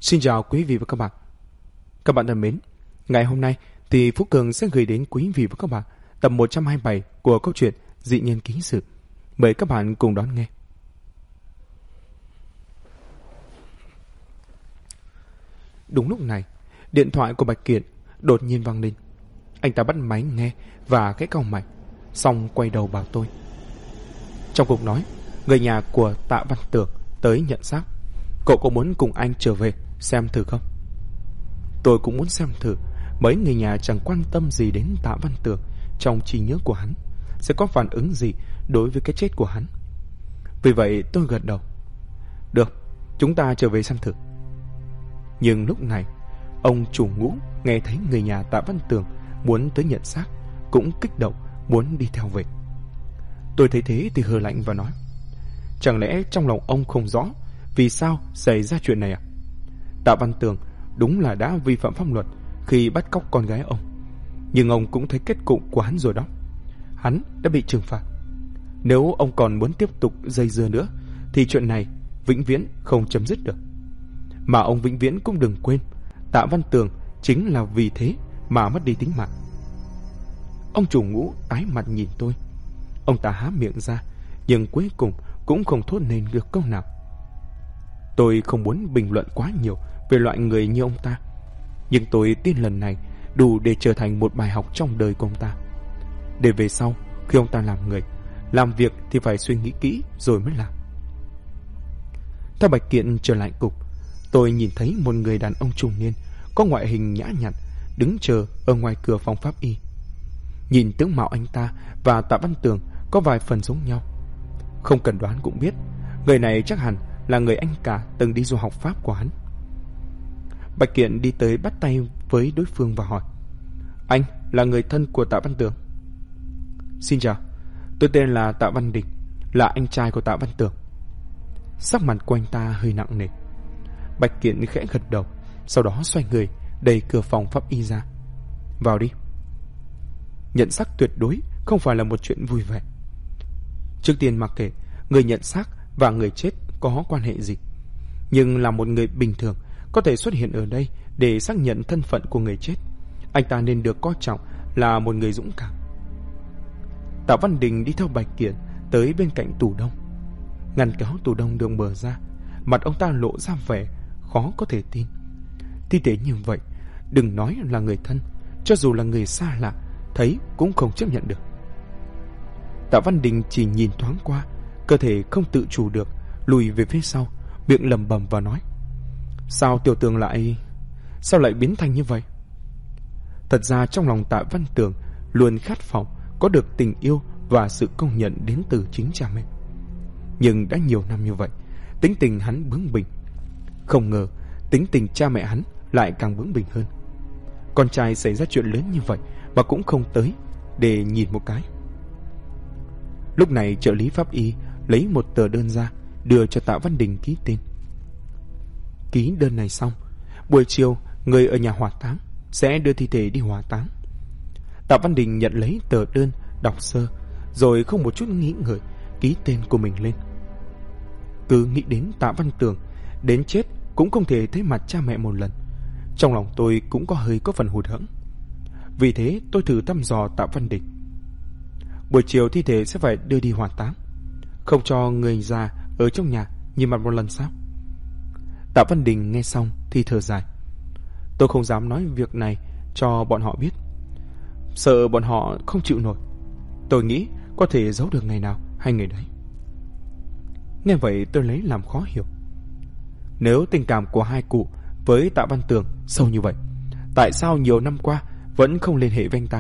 Xin chào quý vị và các bạn. Các bạn thân mến, ngày hôm nay thì Phú Cường sẽ gửi đến quý vị và các bạn tập 127 của câu chuyện Dị Nhân Ký Sự. Mời các bạn cùng đón nghe. Đúng lúc này, điện thoại của Bạch Kiện đột nhiên vang lên. Anh ta bắt máy nghe và cái cau mày, xong quay đầu bảo tôi. Trong cuộc nói, người nhà của Tạ Văn Tường tới nhận xác. Cậu có muốn cùng anh trở về xem thử không? Tôi cũng muốn xem thử mấy người nhà chẳng quan tâm gì đến Tạ Văn Tường trong trí nhớ của hắn sẽ có phản ứng gì đối với cái chết của hắn. Vì vậy tôi gật đầu. Được, chúng ta trở về xem thử. Nhưng lúc này, ông chủ Ngũ nghe thấy người nhà Tạ Văn Tường muốn tới nhận xác, cũng kích động muốn đi theo về. Tôi thấy thế thì hừ lạnh và nói, chẳng lẽ trong lòng ông không rõ vì sao xảy ra chuyện này à? Tạ Văn Tường đúng là đã vi phạm pháp luật khi bắt cóc con gái ông, nhưng ông cũng thấy kết cục của hắn rồi đó. Hắn đã bị trừng phạt. Nếu ông còn muốn tiếp tục dây dưa nữa thì chuyện này vĩnh viễn không chấm dứt được. Mà ông vĩnh viễn cũng đừng quên, Tạ Văn Tường chính là vì thế mà mất đi tính mạng. Ông chủ Ngũ tái mặt nhìn tôi. Ông ta há miệng ra, nhưng cuối cùng cũng không thốt nên được câu nào. Tôi không muốn bình luận quá nhiều về loại người như ông ta, nhưng tôi tin lần này đủ để trở thành một bài học trong đời của ông ta. Để về sau, khi ông ta làm người, làm việc thì phải suy nghĩ kỹ rồi mới làm. Theo Bạch Kiện trở lại cục, tôi nhìn thấy một người đàn ông trung niên có ngoại hình nhã nhặn đứng chờ ở ngoài cửa phòng pháp y. Nhìn tướng mạo anh ta và Tạ Văn Tường có vài phần giống nhau. Không cần đoán cũng biết, người này chắc hẳn là người anh cả từng đi du học Pháp của hắn. Bạch Kiện đi tới bắt tay với đối phương và hỏi, anh là người thân của Tạ Văn Tường? Xin chào, tôi tên là Tạ Văn Đình, là anh trai của Tạ Văn Tường. Sắc mặt của anh ta hơi nặng nề. Bạch Kiện khẽ gật đầu, sau đó xoay người đẩy cửa phòng pháp y ra. Vào đi. Nhận xác tuyệt đối không phải là một chuyện vui vẻ. Trước tiên mặc kệ người nhận xác và người chết có quan hệ gì, nhưng là một người bình thường có thể xuất hiện ở đây để xác nhận thân phận của người chết, anh ta nên được coi trọng là một người dũng cảm. Tạ Văn Đình đi theo Bạch Kiện tới bên cạnh tủ đông. Ngăn kéo tủ đông được mở ra, mặt ông ta lộ ra vẻ khó có thể tin. Thi thể như vậy, đừng nói là người thân, cho dù là người xa lạ thấy cũng không chấp nhận được. Tạ Văn Đình chỉ nhìn thoáng qua, cơ thể không tự chủ được lùi về phía sau, miệng lẩm bẩm và nói, sao tiểu Tường sao lại biến thành như vậy? Thật ra trong lòng Tạ Văn Tường luôn khát vọng có được tình yêu và sự công nhận đến từ chính cha mẹ. Nhưng đã nhiều năm như vậy, tính tình hắn bướng bỉnh. Không ngờ tính tình cha mẹ hắn lại càng bướng bỉnh hơn. Con trai xảy ra chuyện lớn như vậy mà cũng không tới để nhìn một cái. Lúc này trợ lý pháp y lấy một tờ đơn ra, đưa cho Tạ Văn Đình ký tên. Ký đơn này xong, buổi chiều người ở nhà hỏa táng sẽ đưa thi thể đi hỏa táng. Tạ Văn Đình nhận lấy tờ đơn, đọc sơ, rồi không một chút nghĩ ngợi ký tên của mình lên. Cứ nghĩ đến Tạ Văn Tường đến chết cũng không thể thấy mặt cha mẹ một lần, trong lòng tôi cũng có phần hụt hẫng. Vì thế tôi thử thăm dò Tạ Văn Đình. Buổi chiều thi thể sẽ phải đưa đi hỏa táng, không cho người già ở trong nhà nhìn mặt một lần sao? Tạ Văn Đình nghe xong thì thở dài. Tôi không dám nói việc này cho bọn họ biết, sợ bọn họ không chịu nổi. Tôi nghĩ có thể giấu được ngày nào hay ngày đấy. Nghe vậy tôi lấy làm khó hiểu. Nếu tình cảm của hai cụ với Tạ Văn Tường sâu như vậy, tại sao nhiều năm qua vẫn không liên hệ với anh ta?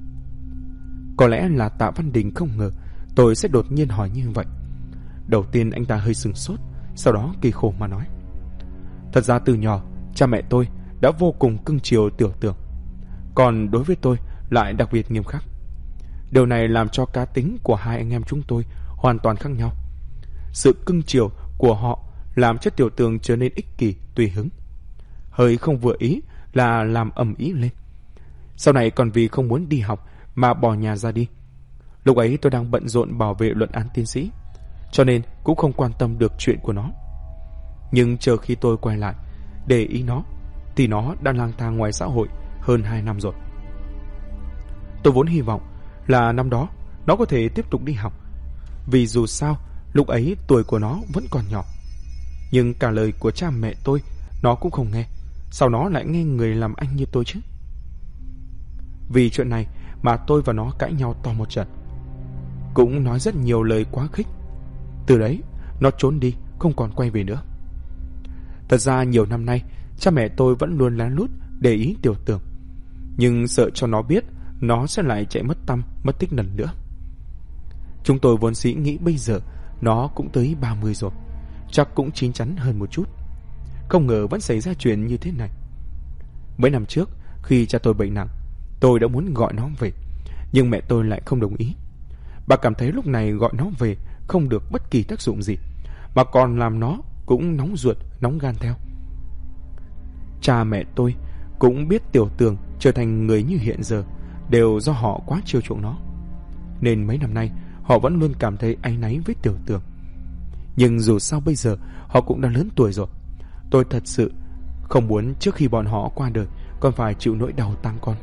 Có lẽ là Tạ Văn Đình không ngờ tôi sẽ đột nhiên hỏi như vậy. Đầu tiên anh ta hơi sửng sốt, sau đó kỳ khổ mà nói, thật ra từ nhỏ cha mẹ tôi đã vô cùng cưng chiều Tiểu Tường, còn đối với tôi lại đặc biệt nghiêm khắc. Điều này làm cho cá tính của hai anh em chúng tôi hoàn toàn khác nhau. Sự cưng chiều của họ làm cho Tiểu Tường trở nên ích kỷ, tùy hứng, hơi không vừa ý là làm ầm ĩ lên. Sau này còn vì không muốn đi học mà bỏ nhà ra đi. Lúc ấy tôi đang bận rộn bảo vệ luận án tiến sĩ, cho nên cũng không quan tâm được chuyện của nó. Nhưng chờ khi tôi quay lại để ý nó thì nó đã lang thang ngoài xã hội hơn 2 năm rồi. Tôi vốn hy vọng là năm đó nó có thể tiếp tục đi học, vì dù sao lúc ấy tuổi của nó vẫn còn nhỏ. Nhưng cả lời của cha mẹ tôi nó cũng không nghe. Sao nó lại nghe người làm anh như tôi chứ? Vì chuyện này mà tôi và nó cãi nhau to một trận, cũng nói rất nhiều lời quá khích. Từ đấy nó trốn đi, không còn quay về nữa. Thật ra nhiều năm nay cha mẹ tôi vẫn luôn lén lút để ý Tiểu Tường, nhưng sợ cho nó biết nó sẽ lại chạy mất tăm mất tích lần nữa. Chúng tôi vốn dĩ nghĩ bây giờ nó cũng tới 30 rồi, chắc cũng chín chắn hơn một chút. Không ngờ vẫn xảy ra chuyện như thế này. Mấy năm trước khi cha tôi bệnh nặng, tôi đã muốn gọi nó về, nhưng mẹ tôi lại không đồng ý. Bà cảm thấy lúc này gọi nó về không được bất kỳ tác dụng gì, mà còn làm nó cũng nóng ruột nóng gan theo. Cha mẹ tôi cũng biết Tiểu Tường trở thành người như hiện giờ đều do họ quá chiều chuộng nó, nên mấy năm nay họ vẫn luôn cảm thấy áy náy với Tiểu Tường. Nhưng dù sao bây giờ họ cũng đã lớn tuổi rồi. Tôi thật sự không muốn trước khi bọn họ qua đời còn phải chịu nỗi đau tang con.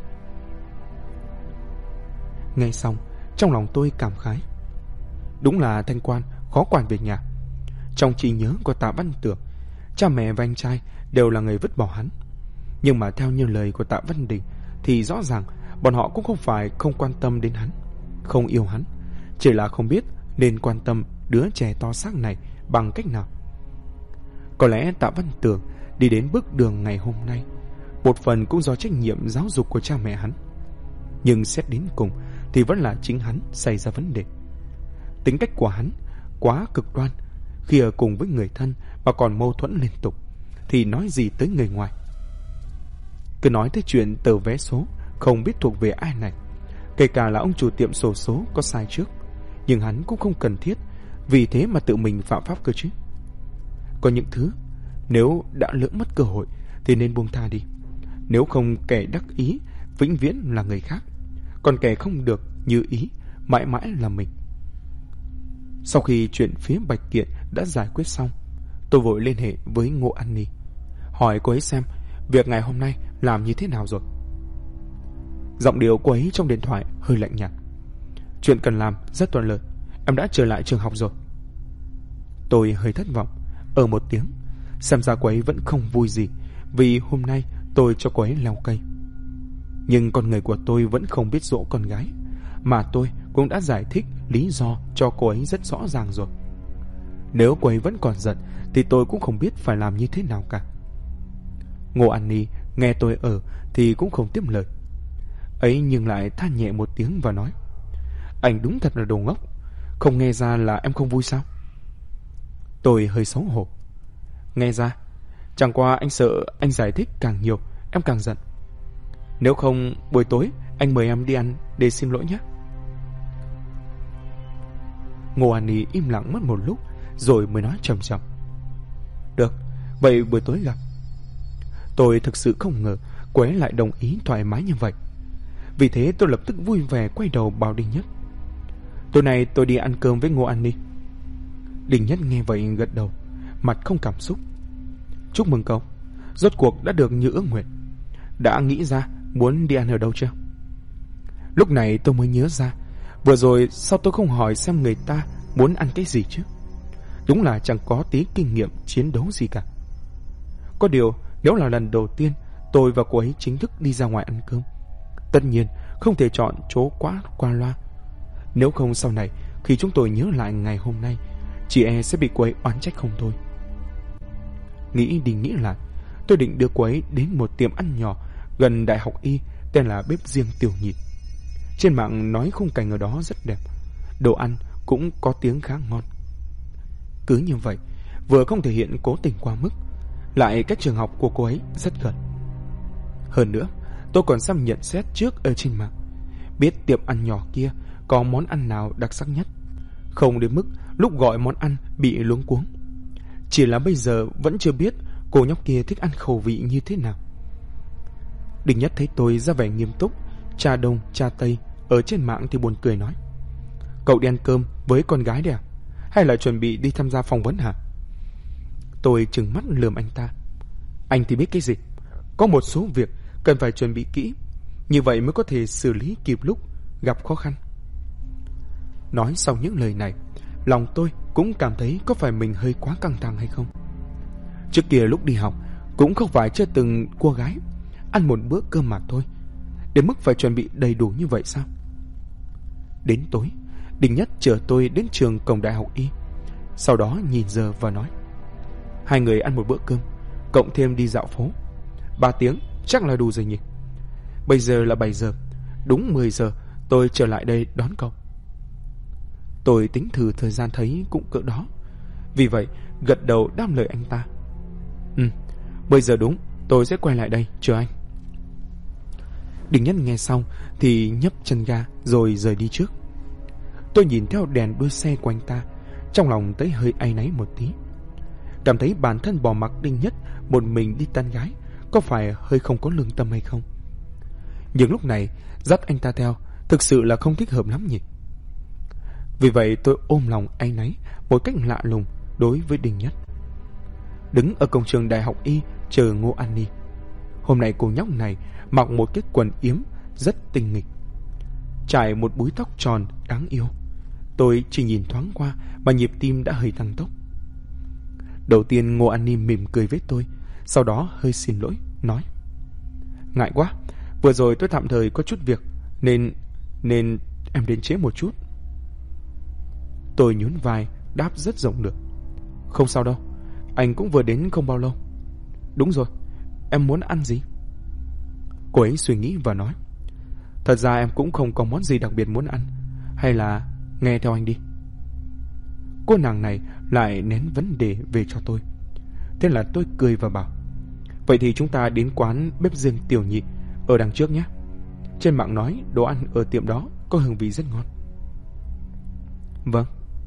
Nghe xong, trong lòng tôi cảm khái. Đúng là Thanh Quan khó quản việc nhà. Trong trí nhớ của Tạ Văn Tường, cha mẹ và anh trai đều là người vứt bỏ hắn. Nhưng mà theo như lời của Tạ Văn Đình thì rõ ràng bọn họ cũng không phải không quan tâm đến hắn, không yêu hắn, chỉ là không biết nên quan tâm đứa trẻ to xác này bằng cách nào. Có lẽ Tạ Văn Tường đi đến bước đường ngày hôm nay một phần cũng do trách nhiệm giáo dục của cha mẹ hắn. Nhưng xét đến cùng thì vẫn là chính hắn xảy ra vấn đề. Tính cách của hắn quá cực đoan, khi ở cùng với người thân mà còn mâu thuẫn liên tục thì nói gì tới người ngoài. Cứ nói tới chuyện tờ vé số không biết thuộc về ai này, kể cả là ông chủ tiệm xổ số có sai trước, nhưng hắn cũng không cần thiết vì thế mà tự mình phạm pháp cơ chứ. Có những thứ nếu đã lỡ mất cơ hội thì nên buông tha đi. Nếu không, kẻ đắc ý vĩnh viễn là người khác, còn kẻ không được như ý mãi mãi là mình. Sau khi chuyện phía Bạch Kiện đã giải quyết xong, tôi vội liên hệ với Ngô An Ni, hỏi cô ấy xem việc ngày hôm nay làm như thế nào rồi. Giọng điệu cô ấy trong điện thoại hơi lạnh nhạt. Chuyện cần làm rất thuận lợi, em đã trở lại trường học rồi. Tôi hơi thất vọng, một tiếng. Xem ra cô ấy vẫn không vui gì vì hôm nay tôi cho cô ấy leo cây. Nhưng con người của tôi vẫn không biết dỗ con gái, mà tôi cũng đã giải thích lý do cho cô ấy rất rõ ràng rồi. Nếu cô ấy vẫn còn giận thì tôi cũng không biết phải làm như thế nào cả. Ngô An Ni nghe tôi thì cũng không tiếp lời. Ấy nhưng lại than nhẹ một tiếng và nói: Anh đúng thật là đồ ngốc, không nghe ra là em không vui sao? Tôi hơi xấu hổ. Nghe ra, chẳng qua anh sợ anh giải thích càng nhiều em càng giận. Nếu không buổi tối anh mời em đi ăn để xin lỗi nhé. Ngô An Ni im lặng mất một lúc rồi mới nói trầm trầm: Được, vậy buổi tối gặp. Tôi thực sự không ngờ cô ấy lại đồng ý thoải mái như vậy. Vì thế tôi lập tức vui vẻ quay đầu bảo Đinh Nhất: Tối nay tôi đi ăn cơm với Ngô An Ni. Đinh Nhất nghe vậy gật đầu, mặt không cảm xúc. Chúc mừng cậu, rốt cuộc đã được như ước nguyện. Đã nghĩ ra muốn đi ăn ở đâu chưa? Lúc này tôi mới nhớ ra, vừa rồi sao tôi không hỏi xem người ta muốn ăn cái gì chứ? Đúng là chẳng có tí kinh nghiệm chiến đấu gì cả. Có điều nếu là lần đầu tiên tôi và cô ấy chính thức đi ra ngoài ăn cơm, tất nhiên không thể chọn chỗ quá qua loa. Nếu không sau này khi chúng tôi nhớ lại ngày hôm nay, chị e sẽ bị cô ấy oán trách không thôi. Nghĩ đi nghĩ lại, tôi định đưa cô ấy đến một tiệm ăn nhỏ gần Đại học Y tên là Bếp Riêng Tiểu Nhị. Trên mạng nói khung cảnh ở đó rất đẹp, đồ ăn cũng có tiếng khá ngon. Cứ như vậy, vừa không thể hiện cố tình quá mức, lại cách trường học của cô ấy rất gần. Hơn nữa, tôi còn xem nhận xét trước ở trên mạng, biết tiệm ăn nhỏ kia có món ăn nào đặc sắc nhất, không đến mức lúc gọi món ăn bị luống cuống. Chỉ là bây giờ vẫn chưa biết cô nhóc kia thích ăn khẩu vị như thế nào. Đinh Nhất thấy tôi ra vẻ nghiêm túc, cha đông cha tây ở trên mạng thì buồn cười nói: Cậu đi ăn cơm với con gái đấy à? Hay là chuẩn bị đi tham gia phỏng vấn hả? Tôi trừng mắt lườm anh ta: Anh thì biết cái gì. Có một số việc cần phải chuẩn bị kỹ, như vậy mới có thể xử lý kịp lúc gặp khó khăn. Nói sau những lời này, lòng tôi cũng cảm thấy có phải mình hơi quá căng thẳng hay không. Trước kia lúc đi học cũng không phải chưa từng cô gái ăn một bữa cơm mà thôi, đến mức phải chuẩn bị đầy đủ như vậy sao? Đến tối, Đình Nhất chở tôi đến trường cổng đại học Y. Sau đó nhìn giờ và nói: 2 người ăn một bữa cơm, cộng thêm đi dạo phố, 3 tiếng chắc là đủ rồi nhỉ? Bây giờ là 7 giờ, đúng 10 giờ tôi trở lại đây đón cậu. Tôi tính thử thời gian thấy cũng cỡ đó, vì vậy gật đầu đáp lời anh ta. 10 giờ đúng, tôi sẽ quay lại đây chờ anh. Đình Nhất nghe xong thì nhấp chân ga rồi rời đi trước. Tôi nhìn theo đèn đuôi xe của anh ta, trong lòng thấy hơi áy náy một tí. Cảm thấy bản thân bỏ mặc Đình Nhất một mình đi tán gái có phải hơi không có lương tâm hay không. Nhưng lúc này dắt anh ta theo thực sự là không thích hợp lắm nhỉ. Vì vậy tôi ôm lòng áy náy một cách lạ lùng đối với Đình Nhất. Đứng ở cổng trường đại học Y chờ Ngô An Ni. Hôm nay cô nhóc này mặc một cái quần yếm rất tinh nghịch, trải một búi tóc tròn đáng yêu. Tôi chỉ nhìn thoáng qua mà nhịp tim đã hơi tăng tốc. Đầu tiên Ngô An Ni mỉm cười với tôi, sau đó hơi xin lỗi, nói: ngại quá, vừa rồi tôi tạm thời có chút việc nên em đến trễ một chút. Tôi nhún vai đáp rất rộng lượng: không sao đâu, anh cũng vừa đến không bao lâu. Đúng rồi, em muốn ăn gì? Cô ấy suy nghĩ và nói: thật ra em cũng không có món gì đặc biệt muốn ăn, hay là nghe theo anh đi. Cô nàng này lại nén vấn đề về cho tôi. Thế là tôi cười và bảo: vậy thì chúng ta đến quán bếp riêng Tiểu Nhị ở đằng trước nhé. Trên mạng nói đồ ăn ở tiệm đó có hương vị rất ngon. Vâng.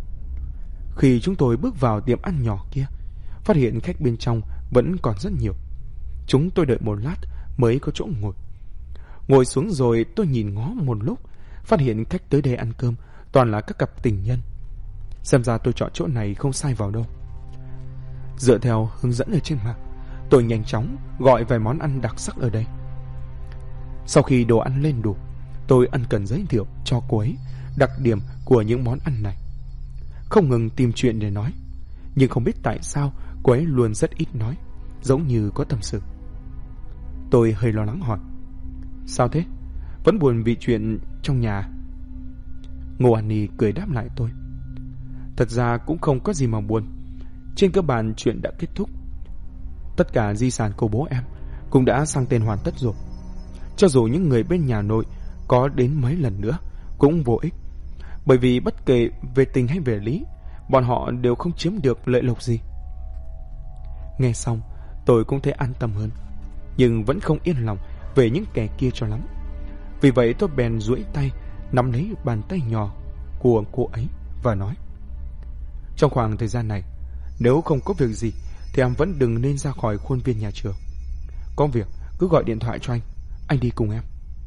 Khi chúng tôi bước vào tiệm ăn nhỏ kia, phát hiện khách bên trong vẫn còn rất nhiều. Chúng tôi đợi một lát mới có chỗ ngồi. Ngồi xuống rồi tôi nhìn ngó một lúc, phát hiện khách tới đây ăn cơm toàn là các cặp tình nhân. Xem ra tôi chọn chỗ này không sai vào đâu. Dựa theo hướng dẫn ở trên mạng, tôi nhanh chóng gọi vài món ăn đặc sắc ở đây. Sau khi đồ ăn lên đủ, tôi ân cần giới thiệu cho cô ấy đặc điểm của những món ăn này. Không ngừng tìm chuyện để nói, nhưng không biết tại sao cô ấy luôn rất ít nói, giống như có tâm sự. Tôi hơi lo lắng hỏi: sao thế? Vẫn buồn vì chuyện trong nhà? Ngô An Ni cười đáp lại tôi: thật ra cũng không có gì mà buồn. Trên cơ bản chuyện đã kết thúc. Tất cả di sản của bố em cũng đã sang tên hoàn tất rồi. Cho dù những người bên nhà nội có đến mấy lần nữa cũng vô ích, bởi vì bất kể về tình hay về lý, bọn họ đều không chiếm được lợi lộc gì. Nghe xong tôi cũng thấy an tâm hơn, nhưng vẫn không yên lòng về những kẻ kia cho lắm. Vì vậy tôi bèn duỗi tay nắm lấy bàn tay nhỏ của cô ấy và nói: trong khoảng thời gian này, nếu không có việc gì thì em vẫn đừng nên ra khỏi khuôn viên nhà trường. Có việc cứ gọi điện thoại cho anh đi cùng em.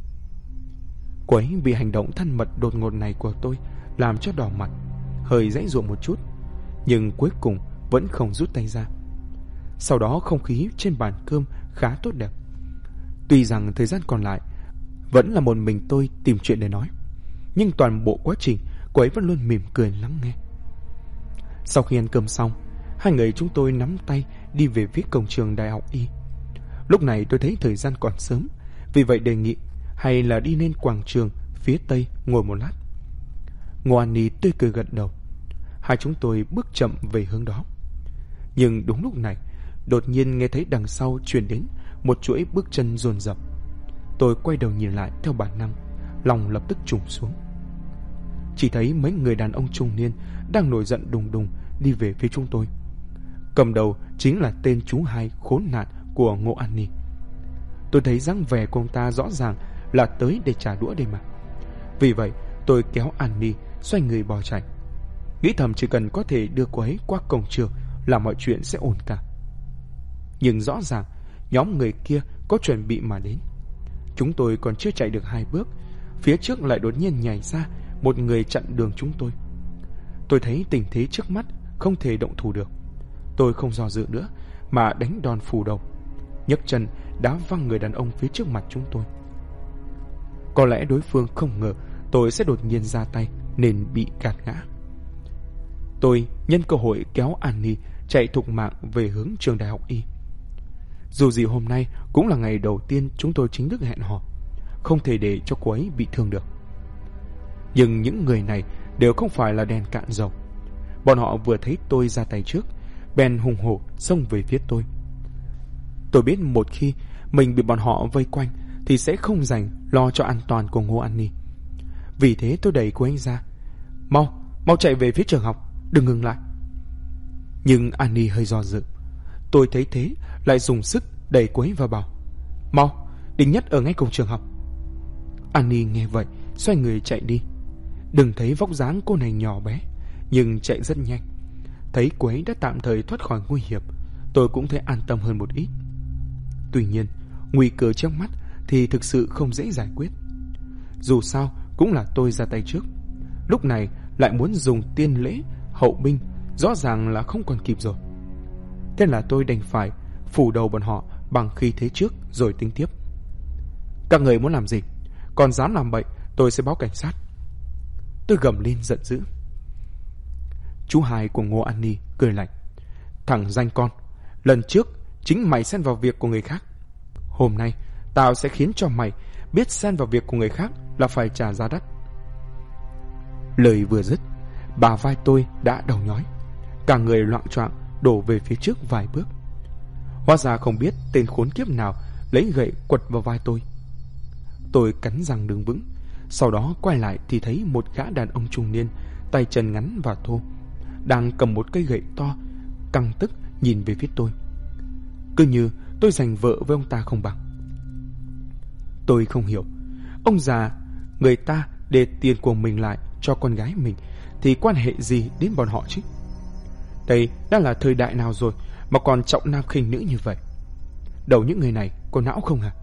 Cô ấy vì hành động thân mật đột ngột này của tôi làm cho đỏ mặt, hơi giãy giụa một chút, nhưng cuối cùng vẫn không rút tay ra. Sau đó không khí trên bàn cơm khá tốt đẹp. Tuy rằng thời gian còn lại vẫn là một mình tôi tìm chuyện để nói, nhưng toàn bộ quá trình cô ấy vẫn luôn mỉm cười lắng nghe. Sau khi ăn cơm xong, hai người chúng tôi nắm tay đi về phía cổng trường đại học Y. Lúc này tôi thấy thời gian còn sớm, vì vậy đề nghị hay là đi lên quảng trường phía tây ngồi một lát. Ngô An Ni tươi cười gật đầu. Hai chúng tôi bước chậm về hướng đó. Nhưng đúng lúc này, đột nhiên nghe thấy đằng sau truyền đến một chuỗi bước chân dồn dập. Tôi quay đầu nhìn lại theo bản năng, lòng lập tức trùng xuống. Chỉ thấy mấy người đàn ông trung niên đang nổi giận đùng đùng đi về phía chúng tôi. Cầm đầu chính là tên chú hai khốn nạn của Ngô An Ni. Tôi thấy dáng vẻ của ông ta rõ ràng là tới để trả đũa đây mà. Vì vậy tôi kéo An Ni xoay người bỏ chạy, nghĩ thầm chỉ cần có thể đưa cô ấy qua cổng trường là mọi chuyện sẽ ổn cả. Nhưng rõ ràng nhóm người kia có chuẩn bị mà đến. Chúng tôi còn chưa chạy được 2 bước, phía trước lại đột nhiên nhảy ra một người chặn đường chúng tôi. Tôi thấy tình thế trước mắt không thể động thủ được. Tôi không do dự nữa mà đánh đòn phủ đầu. nhấc chân đá văng người đàn ông phía trước mặt chúng tôi. Có lẽ đối phương không ngờ tôi sẽ đột nhiên ra tay nên bị gạt ngã. Tôi nhân cơ hội kéo Annie chạy thục mạng về hướng trường đại học Y. Dù gì hôm nay cũng là ngày đầu tiên chúng tôi chính thức hẹn hò, không thể để cho cô ấy bị thương được. Nhưng những người này đều không phải là đèn cạn dầu. Bọn họ vừa thấy tôi ra tay trước, bèn hùng hổ xông về phía tôi. Tôi biết một khi mình bị bọn họ vây quanh thì sẽ không dành lo cho an toàn của Ngô Annie. Vì thế tôi đẩy cô ấy ra. Mau chạy về phía trường học, đừng ngừng lại. Nhưng Annie hơi do dự. Tôi thấy thế lại dùng sức đẩy cô ấy vào bảo: Mau, Đinh Nhất ở ngay cổng trường học. Annie nghe vậy xoay người chạy đi. Đừng thấy vóc dáng cô này nhỏ bé, nhưng chạy rất nhanh. Thấy cô ấy đã tạm thời thoát khỏi nguy hiểm, tôi cũng thấy an tâm hơn một ít. Tuy nhiên, nguy cơ trước mắt thì thực sự không dễ giải quyết. Dù sao cũng là tôi ra tay trước, lúc này lại muốn dùng tiên lễ hậu binh, rõ ràng là không còn kịp rồi. Thế là tôi đành phải phủ đầu bọn họ bằng khí thế trước rồi tính tiếp. Các người muốn làm gì? Còn dám làm bậy, tôi sẽ báo cảnh sát. Tôi gầm lên giận dữ. Chú hai của Ngô Annie cười lạnh: Thằng danh con, lần trước chính mày xen vào việc của người khác. Hôm nay tao sẽ khiến cho mày biết xen vào việc của người khác là phải trả giá đắt. Lời vừa dứt, bả vai tôi đã đau nhói, cả người loạng choạng đổ về phía trước vài bước. Hóa ra không biết tên khốn kiếp nào lấy gậy quật vào vai tôi. Tôi cắn răng đứng vững, sau đó quay lại thì thấy một gã đàn ông trung niên, tay chân ngắn và thô, đang cầm một cây gậy to, căng tức nhìn về phía tôi. Cứ như tôi giành vợ với ông ta không bằng. Tôi không hiểu, ông già người ta để tiền của mình lại cho con gái mình thì quan hệ gì đến bọn họ chứ? Đây đã là thời đại nào rồi mà còn trọng nam khinh nữ như vậy? Đầu những người này có não không hả?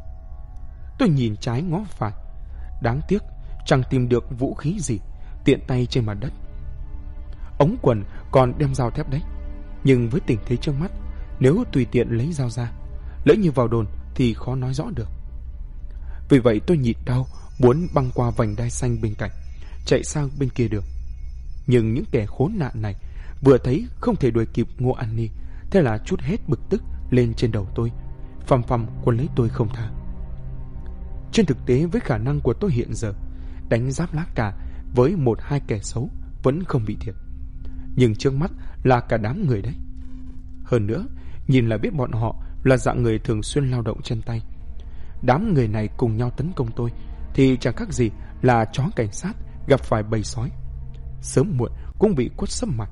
Tôi nhìn trái ngó phải, đáng tiếc chẳng tìm được vũ khí gì tiện tay trên mặt đất. Ống quần còn đem dao thép đấy, nhưng với tình thế trước mắt, nếu tùy tiện lấy dao ra, lỡ như vào đồn thì khó nói rõ được. Vì vậy tôi nhịn đau muốn băng qua vành đai xanh bên cạnh, chạy sang bên kia đường. Nhưng những kẻ khốn nạn này vừa thấy không thể đuổi kịp Ngô Annie, thế là trút hết bực tức lên trên đầu tôi, phằm phằm quấn lấy tôi không tha. Trên thực tế, với khả năng của tôi hiện giờ, đánh giáp lá cà với một hai kẻ xấu vẫn không bị thiệt. Nhưng trước mắt là cả đám người đấy. Hơn nữa, nhìn là biết bọn họ là dạng người thường xuyên lao động chân tay. Đám người này cùng nhau tấn công tôi thì chẳng khác gì là chó cảnh sát gặp phải bầy sói, sớm muộn cũng bị quất sấp mặt.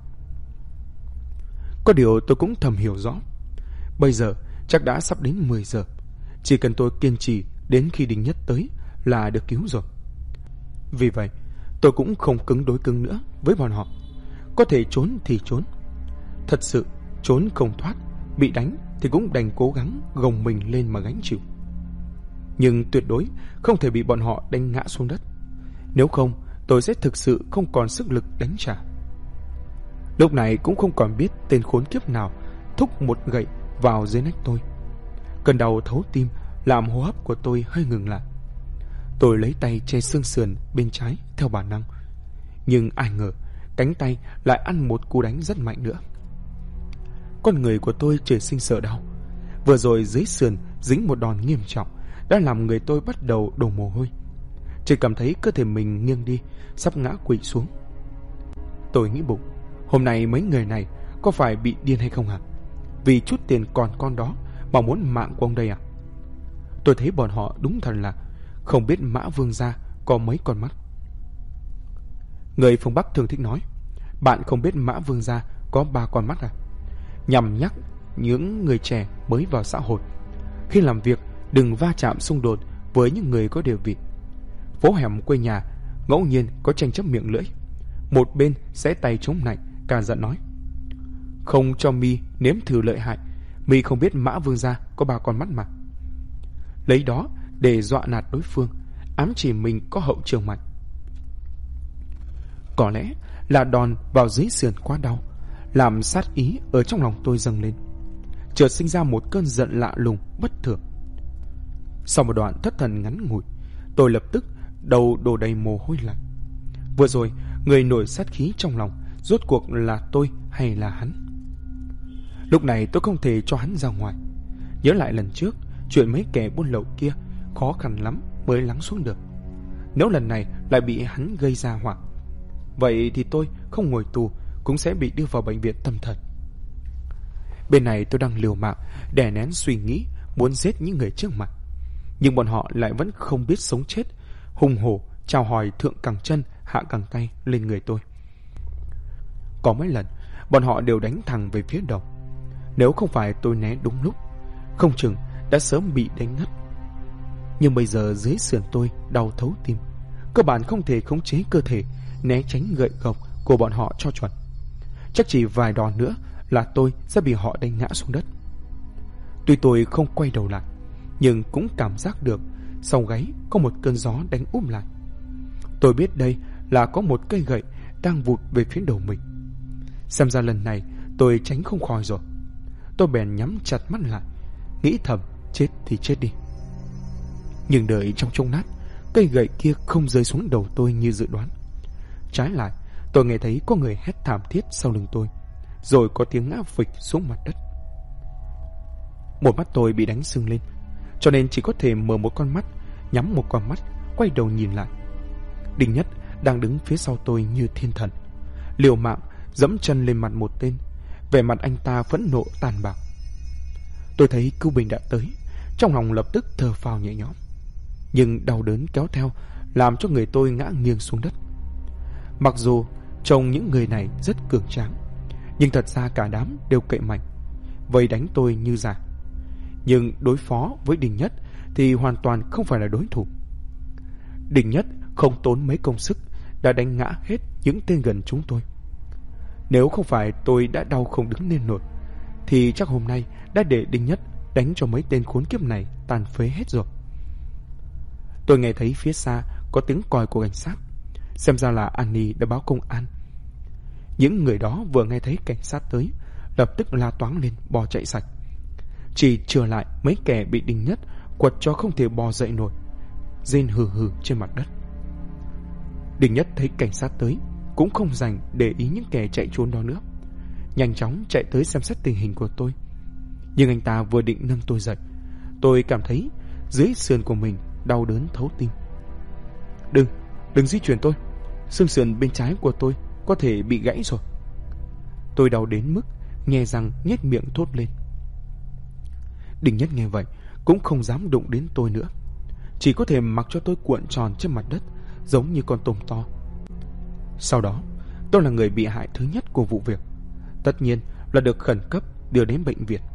Có điều tôi cũng thầm hiểu rõ, bây giờ chắc đã sắp đến 10 giờ, chỉ cần tôi kiên trì đến khi Đinh Nhất tới là được cứu rồi. Vì vậy tôi cũng không cứng đối cứng nữa với bọn họ. Có thể trốn thì trốn, thật sự trốn không thoát, bị đánh thì cũng đành cố gắng gồng mình lên mà gánh chịu. Nhưng tuyệt đối không thể bị bọn họ đánh ngã xuống đất, nếu không tôi sẽ thực sự không còn sức lực đánh trả. Lúc này cũng không còn biết tên khốn kiếp nào thúc một gậy vào dưới nách tôi. Cơn đau thấu tim làm hô hấp của tôi hơi ngừng lại. Tôi lấy tay che xương sườn bên trái theo bản năng, nhưng ai ngờ cánh tay lại ăn một cú đánh rất mạnh nữa. Con người của tôi trời sinh sợ đau. Vừa rồi dưới sườn dính một đòn nghiêm trọng đã làm người tôi bắt đầu đổ mồ hôi. Chỉ cảm thấy cơ thể mình nghiêng đi, sắp ngã quỵ xuống. Tôi nghĩ bụng, hôm nay mấy người này có phải bị điên hay không hả? Vì chút tiền còn con đó mà muốn mạng của ông đây à? Tôi thấy bọn họ đúng thật là không biết Mã Vương gia có mấy con mắt. Người phương Bắc thường thích nói, bạn không biết Mã Vương gia có 3 con mắt à? Nhằm nhắc những người trẻ mới vào xã hội, khi làm việc đừng va chạm xung đột với những người có địa vị. Phố hẻm quê nhà ngẫu nhiên có tranh chấp miệng lưỡi, một bên sẽ tay chống nạnh cả giận nói, không cho mi nếm thử lợi hại, mi không biết Mã Vương gia có 3 con mắt mà. Lấy đó để dọa nạt đối phương, ám chỉ mình có hậu trường mạnh. Có lẽ là đòn vào dưới sườn quá đau, làm sát ý ở trong lòng tôi dâng lên. chợt sinh ra một cơn giận lạ lùng bất thường. Sau một đoạn thất thần ngắn ngủi, tôi lập tức đầu đổ đầy mồ hôi lạnh. Vừa rồi người nổi sát khí trong lòng rốt cuộc là tôi hay là hắn? Lúc này tôi không thể cho hắn ra ngoài. Nhớ lại lần trước, chuyện mấy kẻ buôn lậu kia khó khăn lắm mới lắng xuống được. Nếu lần này lại bị hắn gây ra họa, vậy thì tôi không ngồi tù cũng sẽ bị đưa vào bệnh viện tâm thần. Bên này tôi đang liều mạng đè nén suy nghĩ muốn giết những người trước mặt, nhưng bọn họ lại vẫn không biết sống chết, hùng hổ chào hỏi thượng cẳng chân hạ cẳng tay lên người tôi. Có mấy lần bọn họ đều đánh thẳng về phía đầu. Nếu không phải tôi né đúng lúc, không chừng đã sớm bị đánh ngất. Nhưng bây giờ dưới sườn tôi đau thấu tim, cơ bản không thể khống chế cơ thể né tránh gậy gộc của bọn họ cho chuẩn. Chắc chỉ vài đòn nữa là tôi sẽ bị họ đánh ngã xuống đất. Tuy tôi không quay đầu lại, nhưng cũng cảm giác được sau gáy có một cơn gió đánh lại. Tôi biết đây là có một cây gậy đang vụt về phía đầu mình. Xem ra lần này tôi tránh không khỏi rồi. Tôi bèn nhắm chặt mắt lại, nghĩ thầm chết thì chết đi. Nhưng đợi trong chốc lát, cây gậy kia không rơi xuống đầu tôi như dự đoán. Trái lại, tôi nghe thấy có người hét thảm thiết sau lưng tôi, rồi có tiếng ngã phịch xuống mặt đất. Một mắt tôi bị đánh sưng lên, cho nên chỉ có thể mở một con mắt, nhắm một con mắt, quay đầu nhìn lại. Đinh Nhất đang đứng phía sau tôi như thiên thần, liều mạng dẫm chân lên mặt một tên. Vẻ mặt anh ta phẫn nộ tàn bạo. Tôi thấy cứu binh đã tới, trong lòng lập tức thở phào nhẹ nhõm. Nhưng đau đớn kéo theo làm cho người tôi ngã nghiêng xuống đất. Mặc dù trông những người này rất cường tráng, nhưng thật ra cả đám đều cậy mạnh, vây đánh tôi như già. Nhưng đối phó với Đinh Nhất thì hoàn toàn không phải là đối thủ. Đinh Nhất không tốn mấy công sức đã đánh ngã hết những tên gần chúng tôi. Nếu không phải tôi đã đau không đứng lên nổi, thì chắc hôm nay đã để Đinh Nhất đánh cho mấy tên khốn kiếp này tàn phế hết rồi. Tôi nghe thấy phía xa có tiếng còi của cảnh sát. Xem ra là Annie đã báo công an. Những người đó vừa nghe thấy cảnh sát tới, lập tức la toáng lên bò chạy sạch. Chỉ trừ lại mấy kẻ bị Đinh Nhất quật cho không thể bò dậy nổi, rên hừ hừ trên mặt đất. Đinh Nhất thấy cảnh sát tới cũng không dành để ý những kẻ chạy trốn đó nữa, nhanh chóng chạy tới xem xét tình hình của tôi. Nhưng anh ta vừa định nâng tôi dậy, tôi cảm thấy dưới sườn của mình đau đớn thấu tim. Đừng di chuyển tôi, xương sườn bên trái của tôi có thể bị gãy rồi. Tôi đau đến mức nghe răng nhếch miệng thốt lên. Đinh Nhất nghe vậy cũng không dám đụng đến tôi nữa, chỉ có thể mặc cho tôi cuộn tròn trên mặt đất giống như con tôm to. Sau đó tôi là người bị hại thứ nhất của vụ việc, tất nhiên là được khẩn cấp đưa đến bệnh viện.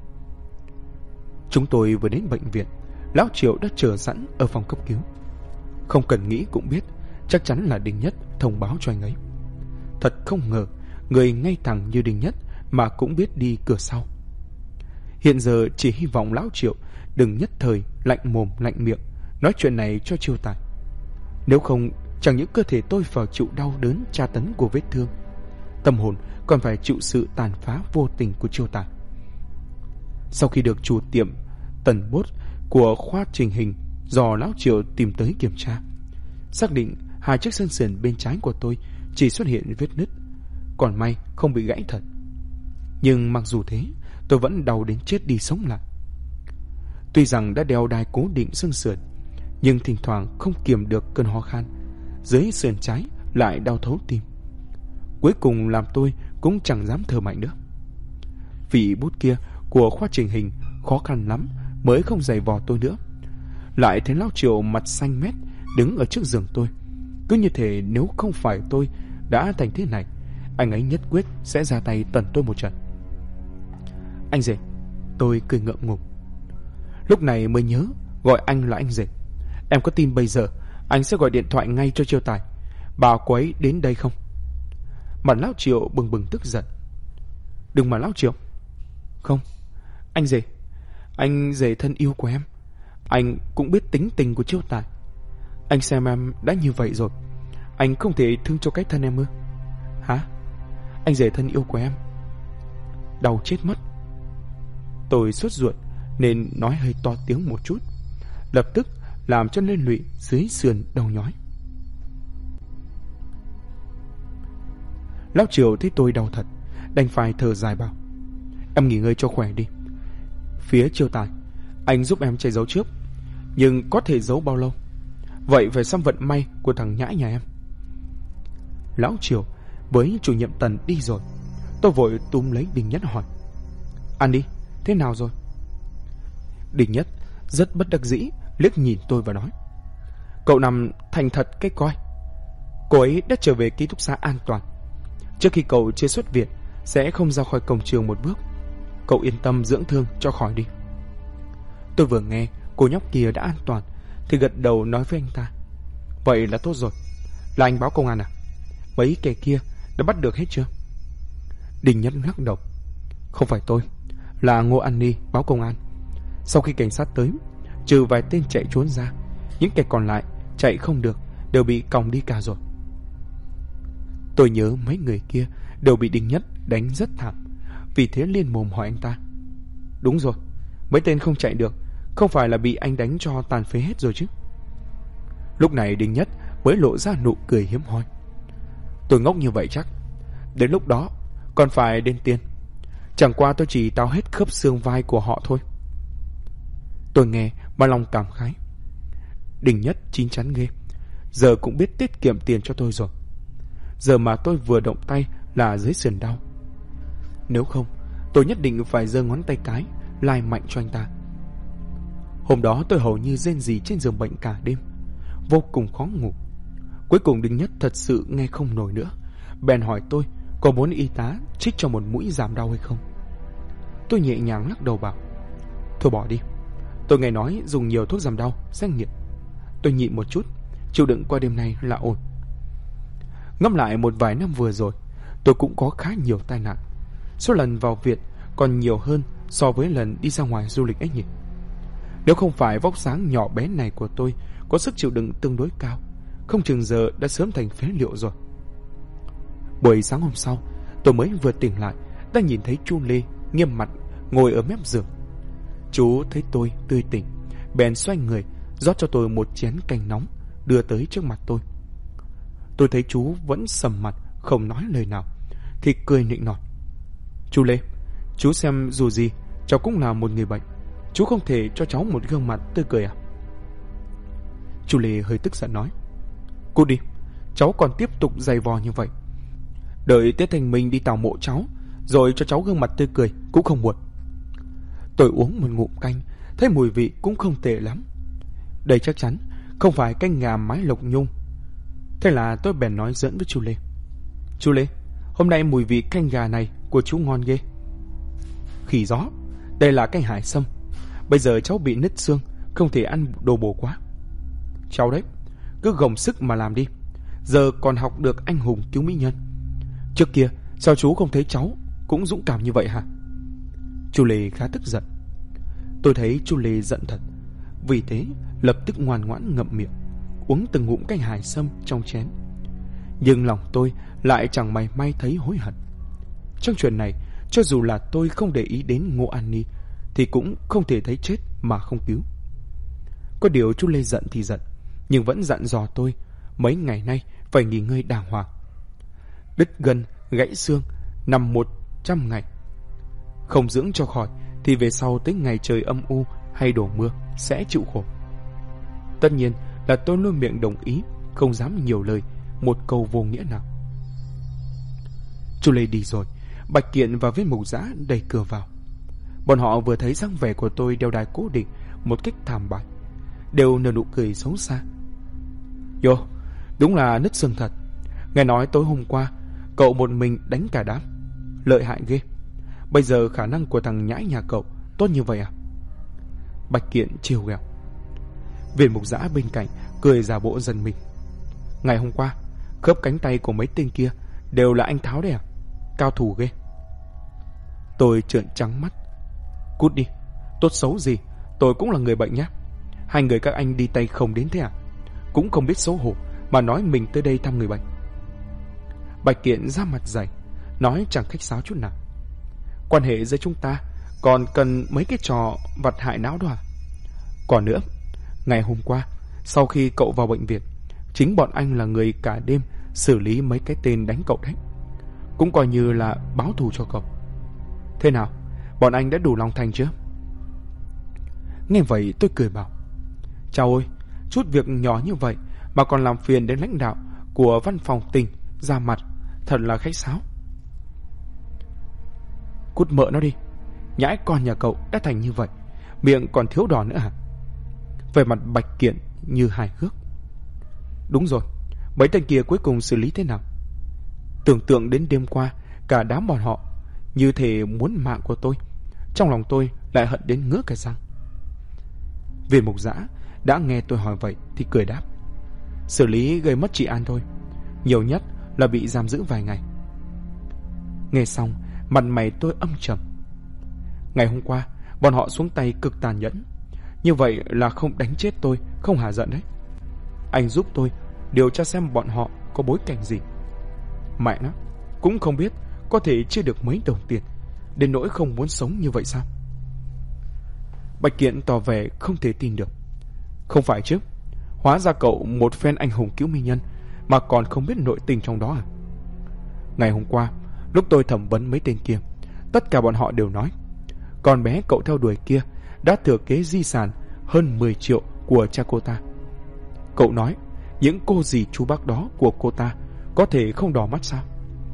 Chúng tôi vừa đến bệnh viện, Lão Triệu đã chờ sẵn ở phòng cấp cứu. Không cần nghĩ cũng biết chắc chắn là Đinh Nhất thông báo cho anh ấy. Thật không ngờ người ngay thẳng như Đinh Nhất mà cũng biết đi cửa sau. Hiện giờ chỉ hy vọng Lão Triệu đừng nhất thời lạnh mồm lạnh miệng nói chuyện này cho Chiêu Tài. Nếu không, chẳng những cơ thể tôi phải chịu đau đớn tra tấn của vết thương, tâm hồn còn phải chịu sự tàn phá vô tình của Chiêu Tài. Sau khi được chủ tiệm Tần Bốt của khoa trình hình do Lão Triệu tìm tới kiểm tra, xác định hai chiếc xương sườn bên trái của tôi chỉ xuất hiện vết nứt, còn may không bị gãy thật. Nhưng mặc dù thế, tôi vẫn đau đến chết đi sống lại. Tuy rằng đã đeo đai cố định xương sườn, nhưng thỉnh thoảng không kiềm được cơn ho khan, dưới sườn trái lại đau thấu tim. Cuối cùng làm tôi cũng chẳng dám thở mạnh nữa. Vị bút kia của khoa trình hình khó khăn lắm mới không giày vò tôi nữa. Lại thấy Lão Triệu mặt xanh mét đứng ở trước giường tôi, cứ như thể nếu không phải tôi đã thành thế này, anh ấy nhất quyết sẽ ra tay tẩn tôi một trận. Anh rể, tôi cười ngượng ngùng. Lúc này mới nhớ gọi anh là anh rể. Em có tin bây giờ anh sẽ gọi điện thoại ngay cho Chiêu Tài, bảo cô ấy đến đây không? Mặt Lão Triệu bừng bừng tức giận. Đừng mà Lão Triệu. Không, anh rể thân yêu của em, anh cũng biết tính tình của Chiêu Tài. Anh xem em đã như vậy rồi, anh không thể thương cho cái thân em ư? Hả? Anh rể thân yêu của em, đau chết mất. Tôi sốt ruột nên nói hơi to tiếng một chút, lập tức làm cho liên lụy dưới sườn đau nhói. Lão Triều thấy tôi đau thật, đành phải thở dài bảo: "Em nghỉ ngơi cho khỏe đi. Phía Triều Tài, anh giúp em che giấu trước, nhưng có thể giấu bao lâu? Vậy phải xem vận may của thằng Nhãi nhà em." Lão Triều với chủ nhiệm Tần đi rồi. Tôi vội túm lấy Đình Nhất hỏi: "Ăn đi, thế nào rồi?" Đình Nhất rất bất đắc dĩ liếc nhìn tôi và nói: "Cậu nằm thành thật cái coi. Cô ấy đã trở về ký túc xá an toàn. Trước khi cậu chưa xuất viện sẽ không ra khỏi cổng trường một bước. Cậu yên tâm dưỡng thương cho khỏi đi." Tôi vừa nghe cô nhóc kia đã an toàn thì gật đầu nói với anh ta: "Vậy là tốt rồi. Là anh báo công an à? Mấy kẻ kia đã bắt được hết chưa?" Đình Nhất lắc đầu: "Không phải tôi, là Ngô An Ni báo công an. Sau khi cảnh sát tới, trừ vài tên chạy trốn ra, những kẻ còn lại chạy không được đều bị còng đi cả rồi." Tôi nhớ mấy người kia đều bị Đình Nhất đánh rất thảm, vì thế liền mồm hỏi anh ta: "Đúng rồi, mấy tên không chạy được không phải là bị anh đánh cho tàn phế hết rồi chứ?" Lúc này Đình Nhất mới lộ ra nụ cười hiếm hoi: "Tôi ngốc như vậy chắc. Đến lúc đó còn phải đền tiền. Chẳng qua tôi chỉ tao hết khớp xương vai của họ thôi." Tôi nghe mà lòng cảm khái. Đình Nhất chín chắn ghê, giờ cũng biết tiết kiệm tiền cho tôi rồi. Giờ mà tôi vừa động tay là dưới sườn đau. Nếu không, tôi nhất định phải giơ ngón tay cái lai mạnh cho anh ta. Hôm đó tôi hầu như rên rỉ trên giường bệnh cả đêm, vô cùng khó ngủ. Cuối cùng Đình Nhất thật sự nghe không nổi nữa, bèn hỏi tôi có muốn y tá trích cho một mũi giảm đau hay không. Tôi nhẹ nhàng lắc đầu bảo: "Thôi bỏ đi. Tôi nghe nói dùng nhiều thuốc giảm đau sẽ nghiện. Tôi nhịn một chút, chịu đựng qua đêm nay là ổn." Ngẫm lại một vài năm vừa rồi, tôi cũng có khá nhiều tai nạn. Số lần vào viện còn nhiều hơn so với lần đi ra ngoài du lịch ấy nhỉ. Nếu không phải vóc dáng nhỏ bé này của tôi có sức chịu đựng tương đối cao, không chừng giờ đã sớm thành phế liệu rồi. Buổi sáng hôm sau, tôi mới vừa tỉnh lại đã nhìn thấy chú Lê nghiêm mặt ngồi ở mép giường. Chú thấy tôi tươi tỉnh, bèn xoay người rót cho tôi một chén canh nóng đưa tới trước mặt tôi. Tôi thấy chú vẫn sầm mặt không nói lời nào thì cười nịnh nọt: "Chú Lê, chú xem dù gì cháu cũng là một người bệnh, chú không thể cho cháu một gương mặt tươi cười à?" Chú Lê hơi tức giận nói: "Cút đi, cháu còn tiếp tục giày vò như vậy. Đợi Tết Thanh Minh đi tảo mộ cháu rồi cho cháu gương mặt tươi cười cũng không muộn." Tôi uống một ngụm canh, thấy mùi vị cũng không tệ lắm. Đây chắc chắn không phải canh gà mái lộc nhung. Thế là tôi bèn nói giỡn với chú Lê: "Chú Lê, hôm nay mùi vị canh gà này của chú ngon ghê." "Khỉ gió, đây là canh hải sâm. Bây giờ cháu bị nứt xương, không thể ăn đồ bổ quá. Cháu đấy, cứ gồng sức mà làm đi. Giờ còn học được anh hùng cứu mỹ nhân. Trước kia sao chú không thấy cháu cũng dũng cảm như vậy hả?" Chú Lê khá tức giận. Tôi thấy chú Lê giận thật, vì thế lập tức ngoan ngoãn ngậm miệng uống từng ngụm canh hải sâm trong chén. Nhưng lòng tôi lại chẳng mảy may thấy hối hận. Trong chuyện này, cho dù là tôi không để ý đến Ngô An Ni thì cũng không thể thấy chết mà không cứu. Có điều chú Lê giận thì giận, nhưng vẫn dặn dò tôi mấy ngày nay phải nghỉ ngơi đàng hoàng. Đứt gân, gãy xương, nằm 100 ngày. Không dưỡng cho khỏi thì về sau tới ngày trời âm u hay đổ mưa sẽ chịu khổ. Tất nhiên là tôi luôn miệng đồng ý, không dám nhiều lời một câu vô nghĩa nào. Chú Lê đi rồi, Bạch Kiện và Viên Mục Dã đẩy cửa vào. Bọn họ vừa thấy dáng vẻ của tôi đeo đài cố định một cách thảm bại, đều nở nụ cười xấu xa. "Yo, đúng là nứt xương thật. Nghe nói tối hôm qua cậu một mình đánh cả đám, lợi hại ghê. Bây giờ khả năng của thằng Nhãi nhà cậu tốt như vậy à?" Bạch Kiện trêu ghẹo. Viên Mục Dã bên cạnh cười giả bộ giận mình. "Ngày hôm qua khớp cánh tay của mấy tên kia đều là anh tháo đấy à? Cao thủ ghê." Tôi trợn trắng mắt. "Cút đi, tốt xấu gì tôi cũng là người bệnh nhé. Hai người các anh đi tay không đến thế à? Cũng không biết xấu hổ mà nói mình tới đây thăm người bệnh." Bạch Kiện ra mặt dày, nói chẳng khách sáo chút nào. "Quan hệ giữa chúng ta còn cần mấy cái trò vặt hại não đó à? Còn nữa, ngày hôm qua, sau khi cậu vào bệnh viện, chính bọn anh là người cả đêm xử lý mấy cái tên đánh cậu đấy. Cũng coi như là báo thù cho cậu. Thế nào, bọn anh đã đủ lòng thành chưa? Nghe vậy tôi cười bảo, chào ơi, chút việc nhỏ như vậy mà còn làm phiền đến lãnh đạo của văn phòng tỉnh ra mặt, thật là khách sáo. Cút mợ nó đi, nhãi con nhà cậu đã thành như vậy, miệng còn thiếu đòn nữa hả? Về mặt Bạch Kiện như hài hước. Đúng rồi, mấy tên kia cuối cùng xử lý thế nào? Tưởng tượng đến đêm qua, cả đám bọn họ như thể muốn mạng của tôi, trong lòng tôi lại hận đến ngứa cả răng. Viên mục giã đã nghe tôi hỏi vậy thì cười đáp, xử lý gây mất trị an thôi, nhiều nhất là bị giam giữ vài ngày. Nghe xong, mặt mày tôi âm trầm. Ngày hôm qua bọn họ xuống tay cực tàn nhẫn, như vậy là không đánh chết tôi, không hả giận đấy. Anh giúp tôi điều tra xem bọn họ có bối cảnh gì. Mẹ nó, cũng không biết có thể chưa được mấy đồng tiền đến nỗi không muốn sống như vậy sao? Bạch Kiện tỏ vẻ không thể tin được. Không phải chứ, hóa ra cậu một phen anh hùng cứu mỹ nhân mà còn không biết nội tình trong đó à? Ngày hôm qua, lúc tôi thẩm vấn mấy tên kia, tất cả bọn họ đều nói con bé cậu theo đuổi kia đã thừa kế di sản hơn 10 triệu của cha cô ta. Cậu nói những cô dì chú bác đó của cô ta có thể không đỏ mắt sao?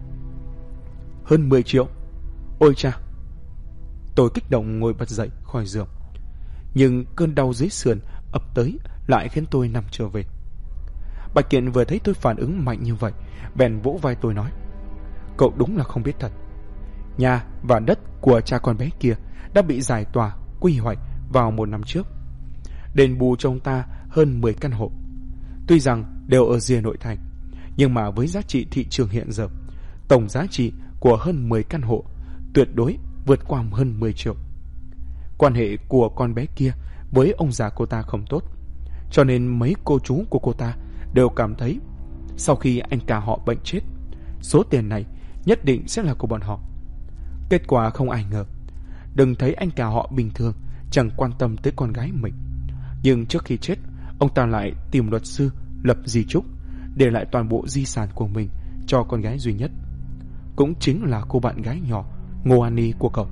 Hơn 10 triệu? Ôi cha! Tôi kích động ngồi bật dậy khỏi giường, nhưng cơn đau dưới sườn ập tới lại khiến tôi nằm trở về. Bạch Kiện vừa thấy tôi phản ứng mạnh như vậy, bèn vỗ vai tôi nói, cậu đúng là không biết thật. Nhà và đất của cha con bé kia đã bị giải tỏa, quy hoạch vào 1 năm trước. Đền bù cho ông ta hơn 10 căn hộ. Tuy rằng đều ở rìa nội thành, nhưng mà với giá trị thị trường hiện giờ, tổng giá trị của hơn 10 căn hộ tuyệt đối vượt qua hơn 10 triệu. Quan hệ của con bé kia với ông già cô ta không tốt, cho nên mấy cô chú của cô ta đều cảm thấy sau khi anh cả họ bệnh chết, số tiền này nhất định sẽ là của bọn họ. Kết quả không ai ngờ, đừng thấy anh cả họ bình thường, chẳng quan tâm tới con gái mình, nhưng trước khi chết, ông ta lại tìm luật sư lập di chúc, để lại toàn bộ di sản của mình cho con gái duy nhất, cũng chính là cô bạn gái nhỏ Ngô Ani của cậu.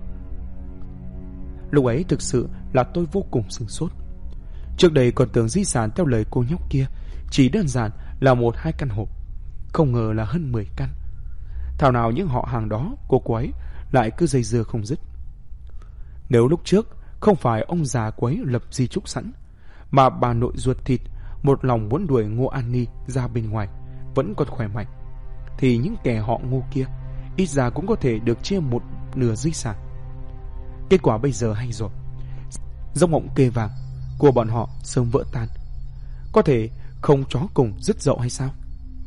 Lúc ấy thực sự là tôi vô cùng sửng sốt. Trước đây còn tưởng di sản theo lời cô nhóc kia chỉ đơn giản là 1-2 căn hộ, không ngờ là hơn 10 căn. Thảo nào những họ hàng đó của cô ấy lại cứ dây dưa không dứt. Nếu lúc trước không phải ông già cô ấy lập di chúc sẵn, mà bà nội ruột thịt một lòng muốn đuổi Ngô Ani ra bên ngoài vẫn còn khỏe mạnh, thì những kẻ họ Ngô kia ít ra cũng có thể được chia 1/2 di sản. Kết quả bây giờ hay rồi, giấc mộng kê vàng của bọn họ sớm vỡ tan. Có thể không chó cùng dứt dậu hay sao?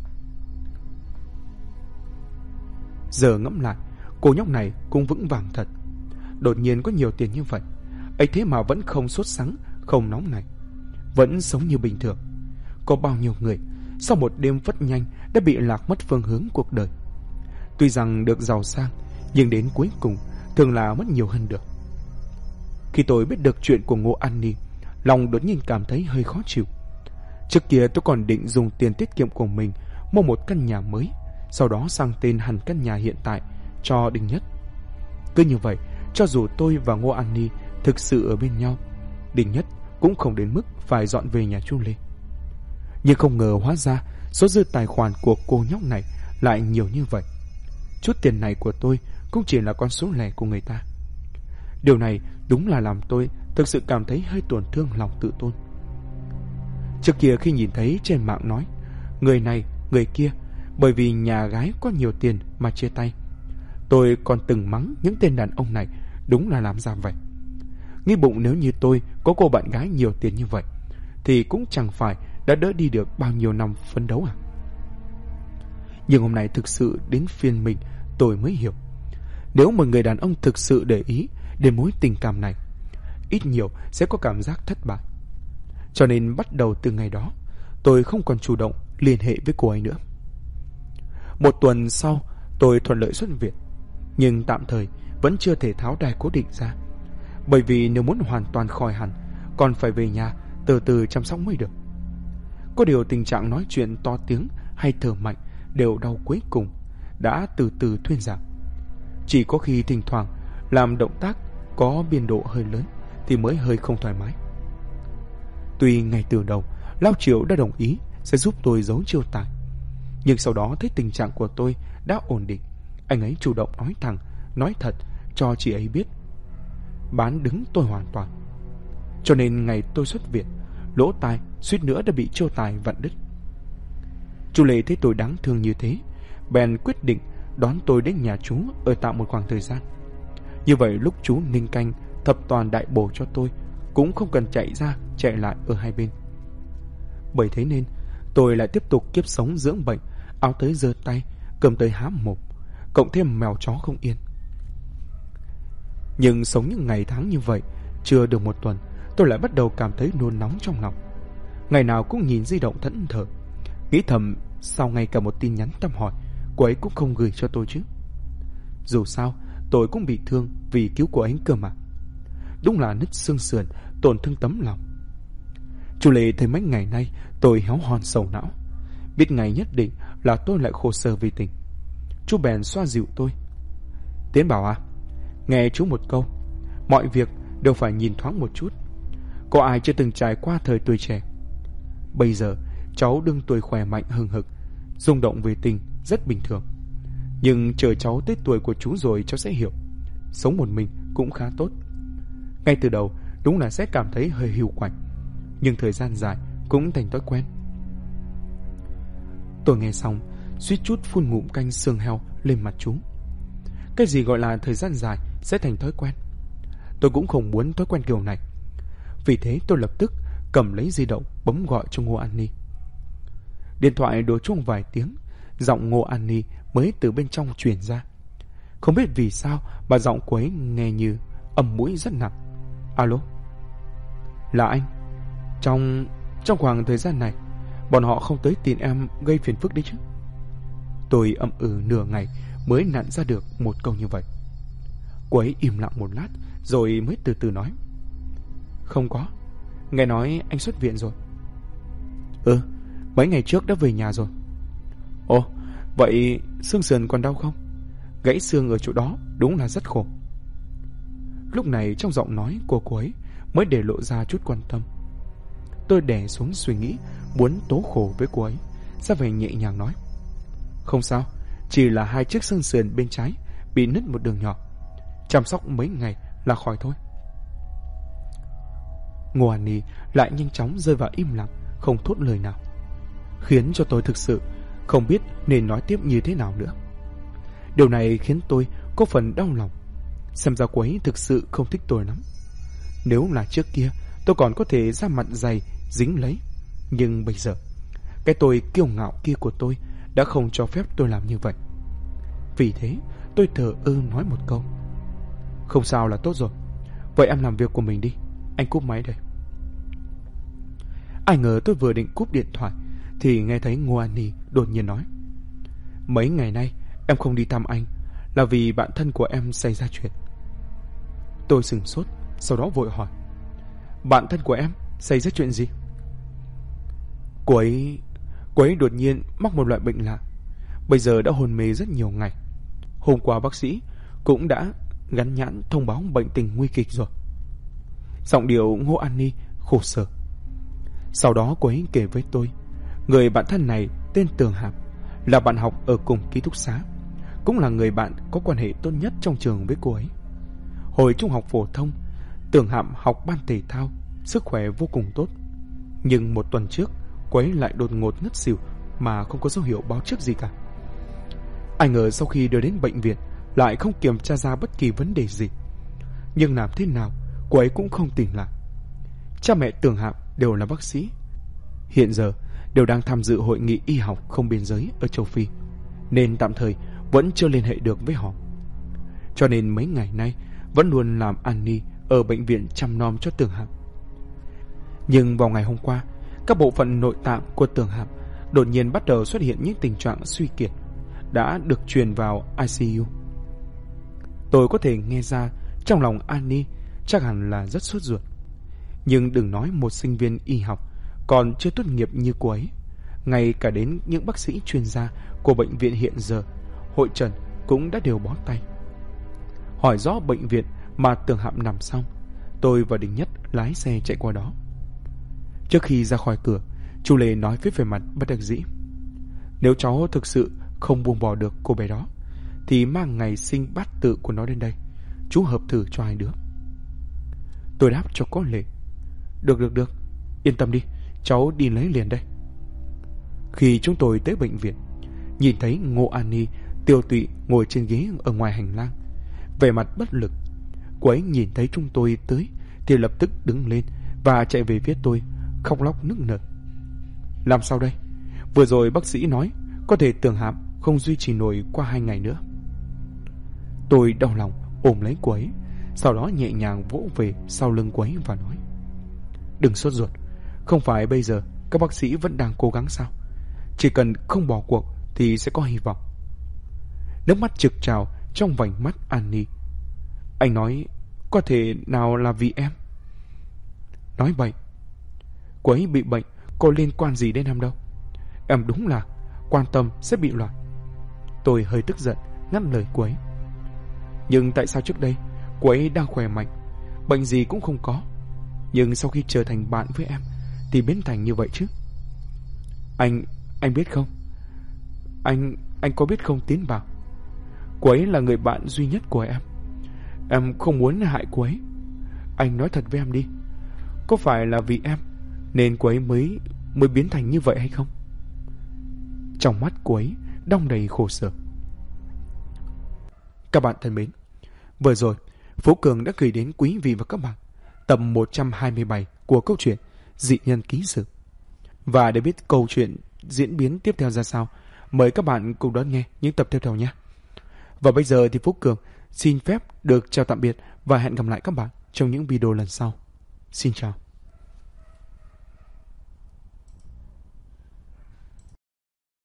Giờ ngẫm lại, cô nhóc này cũng vững vàng thật. Đột nhiên có nhiều tiền như vậy, ấy thế mà vẫn không sốt sắng, không nóng này, vẫn sống như bình thường. Có bao nhiêu người sau một đêm phất nhanh đã bị lạc mất phương hướng cuộc đời. Tuy rằng được giàu sang, nhưng đến cuối cùng thường là mất nhiều hơn được. Khi tôi biết được chuyện của Ngô Ani, lòng đột nhiên cảm thấy hơi khó chịu. Trước kia tôi còn định dùng tiền tiết kiệm của mình mua một căn nhà mới, sau đó sang tên hẳn căn nhà hiện tại cho Đinh Nhất. Cứ như vậy, cho dù tôi và Ngô Ani thực sự ở bên nhau, Đinh Nhất cũng không đến mức phải dọn về nhà chú Lê. Nhưng không ngờ hóa ra số dư tài khoản của cô nhóc này lại nhiều như vậy. Chút tiền này của tôi cũng chỉ là con số lẻ của người ta. Điều này đúng là làm tôi thực sự cảm thấy hơi tổn thương lòng tự tôn. Trước kia khi nhìn thấy trên mạng nói người này, người kia bởi vì nhà gái có nhiều tiền mà chia tay, tôi còn từng mắng những tên đàn ông này đúng là làm ra vậy. Nghĩ bụng nếu như tôi có cô bạn gái nhiều tiền như vậy thì cũng chẳng phải đã đỡ đi được bao nhiêu năm phấn đấu à. Nhưng hôm nay thực sự đến phiên mình, tôi mới hiểu, nếu một người đàn ông thực sự để ý đến mối tình cảm này, ít nhiều sẽ có cảm giác thất bại. Cho nên bắt đầu từ ngày đó, tôi không còn chủ động liên hệ với cô ấy nữa. 1 tuần sau, tôi thuận lợi xuất viện, nhưng tạm thời vẫn chưa thể tháo đai cố định ra. Bởi vì nếu muốn hoàn toàn khỏi hẳn, còn phải về nhà từ từ chăm sóc mới được. Có điều tình trạng nói chuyện to tiếng hay thở mạnh đều đau cuối cùng đã từ từ thuyên giảm. Chỉ có khi thỉnh thoảng làm động tác có biên độ hơi lớn thì mới hơi không thoải mái. Tuy ngay từ đầu Lão Triệu đã đồng ý sẽ giúp tôi giấu chiêu tài, nhưng sau đó thấy tình trạng của tôi đã ổn định, anh ấy chủ động nói thẳng, nói thật cho chị ấy biết, bán đứng tôi hoàn toàn. Cho nên ngày tôi xuất viện, lỗ tai suýt nữa đã bị chiêu tài vặn đứt. Chú Lệ thấy tôi đáng thương như thế, bèn quyết định đón tôi đến nhà chú ở tạm một khoảng thời gian. Như vậy lúc chú ninh canh thập toàn đại bổ cho tôi, cũng không cần chạy ra chạy lại ở hai bên. Bởi thế nên tôi lại tiếp tục kiếp sống dưỡng bệnh, áo tới giơ tay, cầm tới hám mồm, cộng thêm mèo chó không yên. Nhưng sống những ngày tháng như vậy, chưa được một tuần, tôi lại bắt đầu cảm thấy nôn nóng trong lòng. Ngày nào cũng nhìn di động thẫn thờ, nghĩ thầm sao ngay cả một tin nhắn thăm hỏi cô ấy cũng không gửi cho tôi chứ. Dù sao tôi cũng bị thương vì cứu cô ấy cơ mà. Đúng là nứt xương sườn, tổn thương tấm lòng. Chú Lệ thấy mấy ngày nay tôi héo hon sầu não, biết ngày nhất định là tôi lại khổ sở vì tình. Chú bèn xoa dịu tôi. Tiến bảo à, nghe chú một câu, mọi việc đều phải nhìn thoáng một chút. Có ai chưa từng trải qua thời tuổi trẻ. Bây giờ cháu đương tuổi khỏe mạnh hừng hực, rung động về tình rất bình thường. Nhưng chờ cháu tới tuổi của chú rồi cháu sẽ hiểu, sống một mình cũng khá tốt. Ngay từ đầu đúng là sẽ cảm thấy hơi hiu quạnh, nhưng thời gian dài cũng thành thói quen. Tôi nghe xong suýt chút phun ngụm canh xương heo lên mặt chú. Cái gì gọi là thời gian dài sẽ thành thói quen? Tôi cũng không muốn thói quen kiểu này. Vì thế tôi lập tức cầm lấy di động bấm gọi cho Ngô An Ni. Điện thoại đổ chuông vài tiếng, giọng Ngô An Ni mới từ bên trong truyền ra. Không biết vì sao mà giọng cô ấy nghe như âm mũi rất nặng. Alo? Là anh. Trong khoảng thời gian này bọn họ không tới tìm em gây phiền phức đấy chứ? Tôi ậm ừ nửa ngày mới nặn ra được một câu như vậy. Cô ấy im lặng một lát rồi mới từ từ nói. Không có, nghe nói anh xuất viện rồi. Mấy ngày trước đã về nhà rồi. Ồ, vậy xương sườn còn đau không? Gãy xương ở chỗ đó đúng là rất khổ. Lúc này trong giọng nói của cô ấy mới để lộ ra chút quan tâm. Tôi đè xuống suy nghĩ muốn tố khổ với cô ấy, ra vẻ nhẹ nhàng nói. Không sao, chỉ là 2 chiếc xương sườn bên trái bị nứt một đường nhỏ, chăm sóc mấy ngày là khỏi thôi. Ngô An Ni lại nhanh chóng rơi vào im lặng, không thốt lời nào, khiến cho tôi thực sự không biết nên nói tiếp như thế nào nữa. Điều này khiến tôi có phần đau lòng. Xem ra cô ấy thực sự không thích tôi lắm. Nếu là trước kia tôi còn có thể ra mặt dày dính lấy, nhưng bây giờ cái tôi kiêu ngạo kia của tôi đã không cho phép tôi làm như vậy. Vì thế tôi thờ ơ nói một câu. Không sao là tốt rồi. Vậy em làm việc của mình đi, anh cúp máy đây. Ai ngờ tôi vừa định cúp điện thoại thì nghe thấy Ngô An Ni đột nhiên nói. Mấy ngày nay em không đi thăm anh là vì bạn thân của em xảy ra chuyện. Tôi sửng sốt, sau đó vội hỏi. Bạn thân của em xảy ra chuyện gì? Cô ấy đột nhiên mắc một loại bệnh lạ, bây giờ đã hôn mê rất nhiều ngày. Hôm qua bác sĩ cũng đã gắn nhãn thông báo bệnh tình nguy kịch rồi. Giọng điệu Ngô An Ni khổ sở. Sau đó cô ấy kể với tôi, người bạn thân này tên Tường Hạp, là bạn học ở cùng ký túc xá, cũng là người bạn có quan hệ tốt nhất trong trường với cô ấy. Hồi trung học phổ thông, Tường Hạp học ban thể thao, sức khỏe vô cùng tốt. Nhưng một tuần trước, cô ấy lại đột ngột ngất xỉu mà không có dấu hiệu báo trước gì cả. Ai ngờ sau khi đưa đến bệnh viện lại không kiểm tra ra bất kỳ vấn đề gì. Nhưng làm thế nào cô ấy cũng không tỉnh lại. Cha mẹ Tường Hạp đều là bác sĩ, hiện giờ đều đang tham dự hội nghị y học không biên giới ở châu Phi, nên tạm thời vẫn chưa liên hệ được với họ. Cho nên mấy ngày nay vẫn luôn làm An Ni ở bệnh viện chăm nom cho Tường Hạp. Nhưng vào ngày hôm qua, các bộ phận nội tạng của Tường Hạp đột nhiên bắt đầu xuất hiện những tình trạng suy kiệt, đã được truyền vào ICU. Tôi có thể nghe ra trong lòng An Ni chắc hẳn là rất sốt ruột. Nhưng đừng nói một sinh viên y học còn chưa tốt nghiệp như cô ấy, ngay cả đến những bác sĩ chuyên gia của bệnh viện hiện giờ hội trần cũng đã đều bó tay. Hỏi rõ bệnh viện mà Tưởng Hạm nằm xong, tôi và Đình Nhất lái xe chạy qua đó. Trước khi ra khỏi cửa, chú Lê nói với vẻ mặt bất đắc dĩ: nếu cháu thực sự không buông bỏ được cô bé đó, thì mang ngày sinh bát tự của nó đến đây, chú hợp thử cho hai đứa. Tôi đáp cho có lệ: Được, yên tâm đi, cháu đi lấy liền đây. Khi chúng tôi tới bệnh viện, nhìn thấy Ngô An Ni tiêu tụy ngồi trên ghế ở ngoài hành lang, vẻ mặt bất lực. Cô ấy nhìn thấy chúng tôi tới thì lập tức đứng lên và chạy về phía tôi, khóc lóc nức nở. Làm sao đây? Vừa rồi bác sĩ nói có thể Tưởng Hạm không duy trì nổi qua 2 ngày nữa. Tôi đau lòng ôm lấy cô ấy, sau đó nhẹ nhàng vỗ về sau lưng cô ấy và nói: đừng sốt ruột, không phải bây giờ các bác sĩ vẫn đang cố gắng sao? Chỉ cần không bỏ cuộc thì sẽ có hy vọng. Nước mắt trực trào trong vành mắt Annie. Anh nói có thể nào là vì em? Nói bậy. Cô ấy bị bệnh có liên quan gì đến em đâu. Em đúng là quan tâm sẽ bị loạn. Tôi hơi tức giận ngắt lời cô ấy. Nhưng tại sao trước đây cô ấy đang khỏe mạnh, bệnh gì cũng không có, nhưng sau khi trở thành bạn với em thì biến thành như vậy chứ? Anh biết không? Anh có biết không Tiến Bảo? Cô ấy là người bạn duy nhất của em. Em không muốn hại cô ấy. Anh nói thật với em đi, có phải là vì em nên cô ấy mới biến thành như vậy hay không? Trong mắt cô ấy đong đầy khổ sở. Các bạn thân mến, vừa rồi Phú Cường đã gửi đến quý vị và các bạn tập 127 của câu chuyện Dị Nhân Ký Sự. Và để biết câu chuyện diễn biến tiếp theo ra sao, mời các bạn cùng đón nghe những tập tiếp theo nhé. Và bây giờ thì Phú Cường xin phép được chào tạm biệt và hẹn gặp lại các bạn trong những video lần sau. Xin chào.